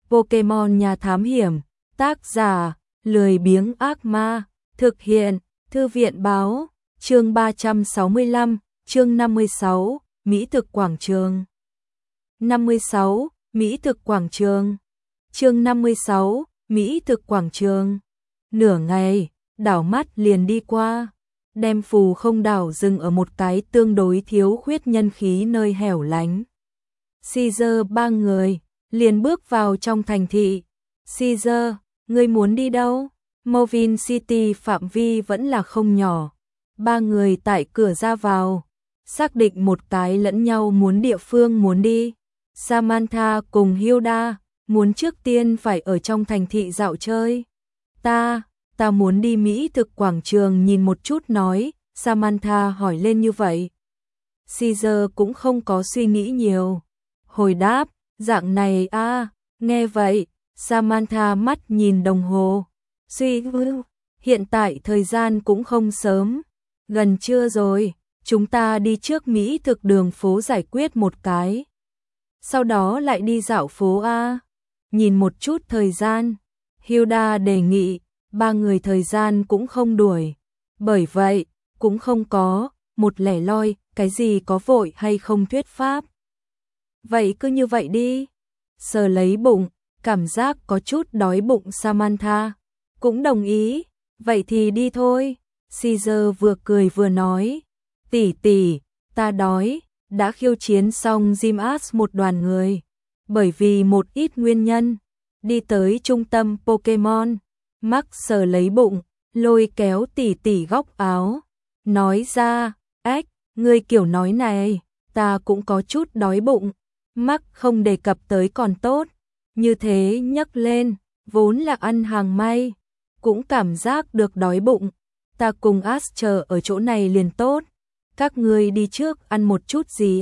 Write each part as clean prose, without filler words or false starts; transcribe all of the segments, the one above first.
Pokemon nhà thám hiểm, tác giả, lười biếng ác ma, thực hiện, thư viện báo, chương 365, chương 56, Mỹ thực quảng trường. 56, Mỹ thực quảng trường. Chương 56, Mỹ thực quảng trường. Nửa ngày, đảo mắt liền đi qua, đem phù không đảo dừng ở một cái tương đối thiếu khuyết nhân khí nơi hẻo lánh. Caesar ba người liền bước vào trong thành thị. Caesar, ngươi muốn đi đâu? Movin City phạm vi vẫn là không nhỏ. Ba người tại cửa ra vào, xác định một cái lẫn nhau muốn địa phương muốn đi. Samantha cùng Hilda muốn trước tiên phải ở trong thành thị dạo chơi. Ta muốn đi Mỹ thực quảng trường nhìn một chút nói, Samantha hỏi lên như vậy. Caesar cũng không có suy nghĩ nhiều. Hồi đáp, dạng này nghe vậy, Samantha mắt nhìn đồng hồ. Hiện tại thời gian cũng không sớm, gần trưa rồi, chúng ta đi trước Mỹ thực đường phố giải quyết một cái. Sau đó lại đi dạo phố nhìn một chút thời gian. Hilda đề nghị, ba người thời gian cũng không đuổi. Bởi vậy, cũng không có, một lẻ loi, cái gì có vội hay không thuyết pháp. Vậy cứ như vậy đi. Sờ lấy bụng, cảm giác có chút đói bụng Samantha. Cũng đồng ý, vậy thì đi thôi. Caesar vừa cười vừa nói, tỷ, ta đói, đã khiêu chiến xong Gym-Ass một đoàn người. Bởi vì một ít nguyên nhân, đi tới trung tâm Pokemon. Max sờ lấy bụng, lôi kéo tỷ góc áo. Nói ra, ngươi kiểu nói này, ta cũng có chút đói bụng. Max không đề cập tới còn tốt, như thế nhấc lên, vốn là ăn hàng may, cũng cảm giác được đói bụng. Ta cùng Ash chờ ở chỗ này liền tốt, các ngươi đi trước ăn một chút gì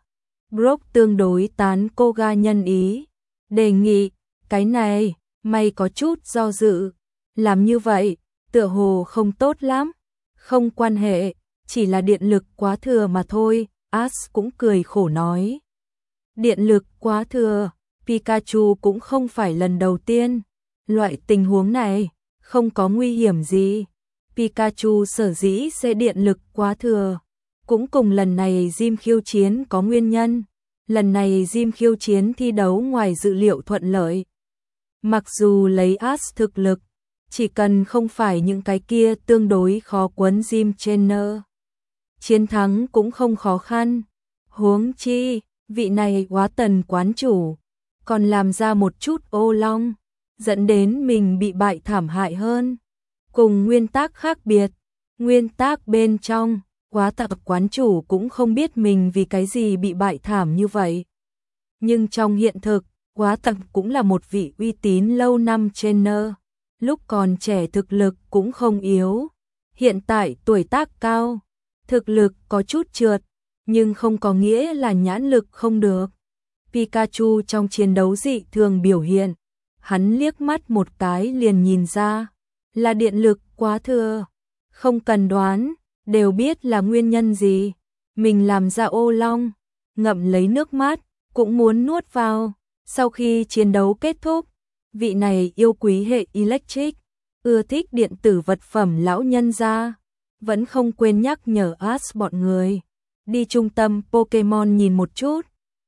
Brock tương đối tán cô ga nhân ý, đề nghị, cái này, may có chút do dự, làm như vậy, tựa hồ không tốt lắm, không quan hệ, chỉ là điện lực quá thừa mà thôi, Ash cũng cười khổ nói. Điện lực quá thừa, Pikachu cũng không phải lần đầu tiên. Loại tình huống này, không có nguy hiểm gì. Pikachu sở dĩ sẽ điện lực quá thừa, cũng cùng lần này Gym khiêu chiến có nguyên nhân. Lần này Gym khiêu chiến thi đấu ngoài dự liệu thuận lợi. Mặc dù lấy Ash thực lực, chỉ cần không phải những cái kia tương đối khó quấn Gym trainer, chiến thắng cũng không khó khăn. Huống chi, vị này quá tần quán chủ, còn làm ra một chút ô long, dẫn đến mình bị bại thảm hại hơn. Cùng nguyên tắc khác biệt, nguyên tắc bên trong, quá tần quán chủ cũng không biết mình vì cái gì bị bại thảm như vậy. Nhưng trong hiện thực, quá tần cũng là một vị uy tín lâu năm trainer, lúc còn trẻ thực lực cũng không yếu. Hiện tại tuổi tác cao, thực lực có chút trượt, nhưng không có nghĩa là nhãn lực không được. Pikachu trong chiến đấu dị thường biểu hiện, hắn liếc mắt một cái liền nhìn ra, là điện lực quá thừa. Không cần đoán, đều biết là nguyên nhân gì. Mình làm ra ô long, ngậm lấy nước mắt, cũng muốn nuốt vào. Sau khi chiến đấu kết thúc, vị này yêu quý hệ electric, ưa thích điện tử vật phẩm lão nhân gia, vẫn không quên nhắc nhở Ash bọn người đi trung tâm Pokemon nhìn một chút.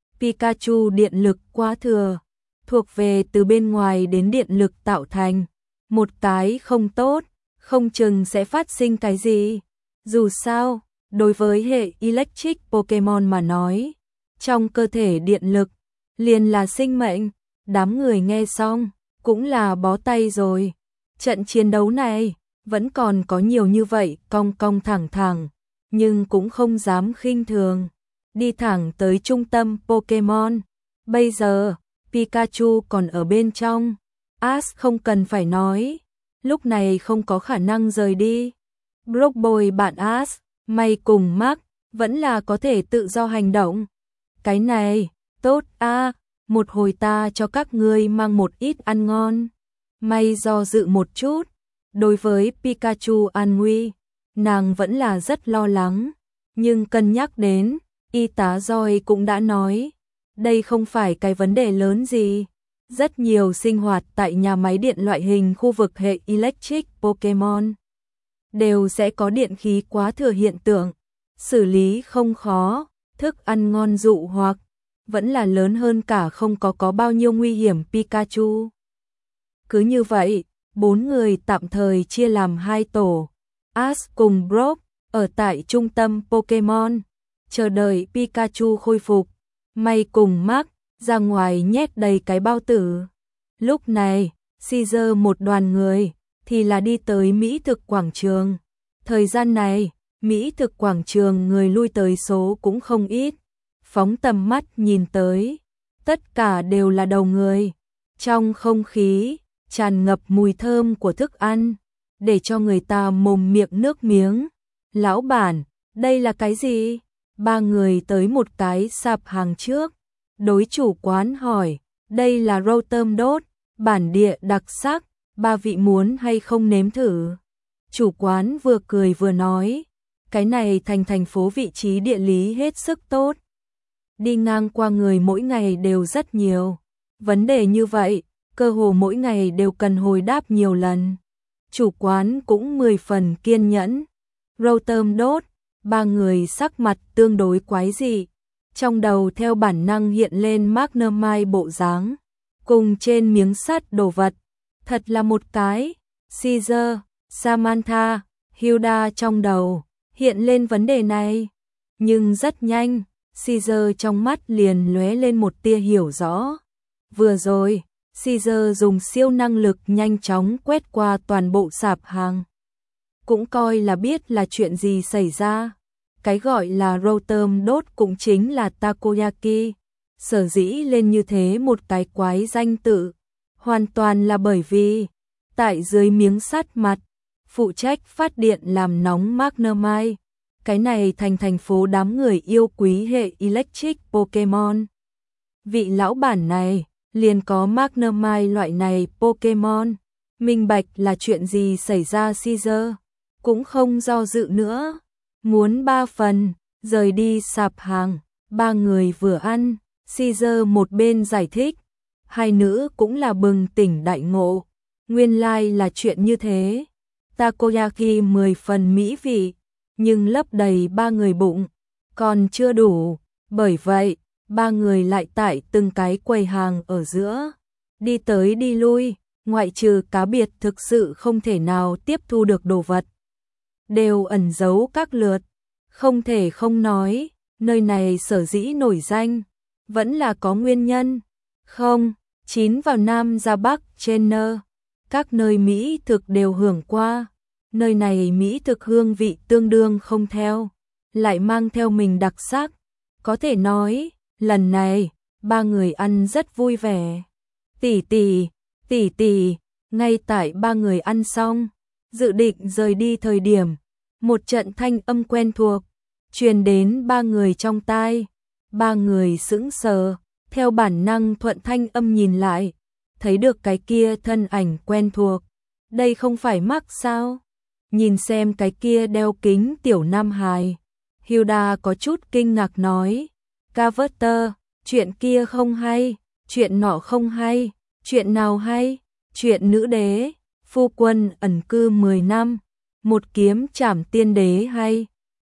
Pikachu điện lực quá thừa, thuộc về từ bên ngoài đến điện lực tạo thành. Một cái không tốt, không chừng sẽ phát sinh cái gì. Dù sao, đối với hệ electric Pokemon mà nói, trong cơ thể điện lực, liền là sinh mệnh. Đám người nghe xong, cũng là bó tay rồi. Trận chiến đấu này, vẫn còn có nhiều như vậy cong cong thẳng thẳng, nhưng cũng không dám khinh thường. Đi thẳng tới trung tâm Pokemon. Bây giờ, Pikachu còn ở bên trong. Ash không cần phải nói, lúc này không có khả năng rời đi. Brock bồi bạn Ash, May cùng Mark, vẫn là có thể tự do hành động. Cái này, tốt một hồi ta cho các ngươi mang một ít ăn ngon. May do dự một chút, đối với Pikachu an nguy, nàng vẫn là rất lo lắng, nhưng cân nhắc đến, y tá Joy cũng đã nói, đây không phải cái vấn đề lớn gì, Rất nhiều sinh hoạt tại nhà máy điện loại hình khu vực hệ Electric Pokemon đều sẽ có điện khí quá thừa hiện tượng. Xử lý không khó, thức ăn ngon dụ hoặc vẫn là lớn hơn cả không có bao nhiêu nguy hiểm Pikachu. Cứ như vậy, 4 người tạm thời chia làm 2 tổ. Ash cùng Brock ở tại trung tâm Pokemon, chờ đợi Pikachu khôi phục. May cùng Mark ra ngoài nhét đầy cái bao tử. Lúc này, Caesar một đoàn người thì là đi tới Mỹ thực quảng trường. Thời gian này, Mỹ thực quảng trường người lui tới số cũng không ít. Phóng tầm mắt nhìn tới, tất cả đều là đầu người. Trong không khí tràn ngập mùi thơm của thức ăn, để cho người ta mồm miệng nước miếng. Lão bản, đây là cái gì? 3 người tới một cái sạp hàng trước. Đối chủ quán hỏi, đây là rau tôm đốt, bản địa đặc sắc, 3 vị muốn hay không nếm thử? Chủ quán vừa cười vừa nói, cái này thành phố vị trí địa lý hết sức tốt. Đi ngang qua người mỗi ngày đều rất nhiều. Vấn đề như vậy, cơ hồ mỗi ngày đều cần hồi đáp nhiều lần. Chủ quán cũng 10 phần kiên nhẫn. Rau tôm đốt, 3 người sắc mặt tương đối quái dị. Trong đầu theo bản năng hiện lên Magnemite bộ dáng, cùng trên miếng sắt đồ vật. Thật là một cái. Caesar, Samantha, Hilda trong đầu hiện lên vấn đề này. Nhưng rất nhanh, Caesar trong mắt liền lóe lên một tia hiểu rõ. Vừa rồi, Caesar dùng siêu năng lực nhanh chóng quét qua toàn bộ sạp hàng. Cũng coi là biết là chuyện gì xảy ra. Cái gọi là rau tôm đốt cũng chính là takoyaki. Sở dĩ lên như thế một cái quái danh tự, hoàn toàn là bởi vì tại dưới miếng sắt mặt, phụ trách phát điện làm nóng Magnemite. Cái này thành phố đám người yêu quý hệ Electric Pokemon. Vị lão bản này liền có Magnemite loại này Pokemon. Minh bạch là chuyện gì xảy ra. Caesar cũng không do dự nữa, muốn 3 phần, rời đi sạp hàng. 3 người vừa ăn, Caesar một bên giải thích, hai nữ cũng là bừng tỉnh đại ngộ. Nguyên lai là chuyện như thế. Takoyaki 10 phần mỹ vị, nhưng lấp đầy 3 người bụng còn chưa đủ, bởi vậy 3 người lại tại từng cái quầy hàng ở giữa đi tới đi lui, ngoại trừ cá biệt thực sự không thể nào tiếp thu được đồ vật, đều ẩn giấu các lượt. Không thể không nói, nơi này sở dĩ nổi danh vẫn là có nguyên nhân. Không, chín vào Nam ra Bắc Trainer, các nơi Mỹ thực đều hưởng qua. Nơi này Mỹ thực hương vị tương đương không theo, lại mang theo mình đặc sắc. Có thể nói, lần này, 3 người ăn rất vui vẻ. Tỷ tỷ, ngay tại 3 người ăn xong, dự định rời đi thời điểm, một trận thanh âm quen thuộc truyền đến 3 người trong tai. 3 người sững sờ, theo bản năng thuận thanh âm nhìn lại, thấy được cái kia thân ảnh quen thuộc. Đây không phải Mark sao? Nhìn xem cái kia đeo kính tiểu nam hài. Hilda có chút kinh ngạc nói, Carter, chuyện kia không hay, chuyện nọ không hay, chuyện nào hay? Chuyện nữ đế, phu quân ẩn cư 10 năm, một kiếm trảm tiên đế hay?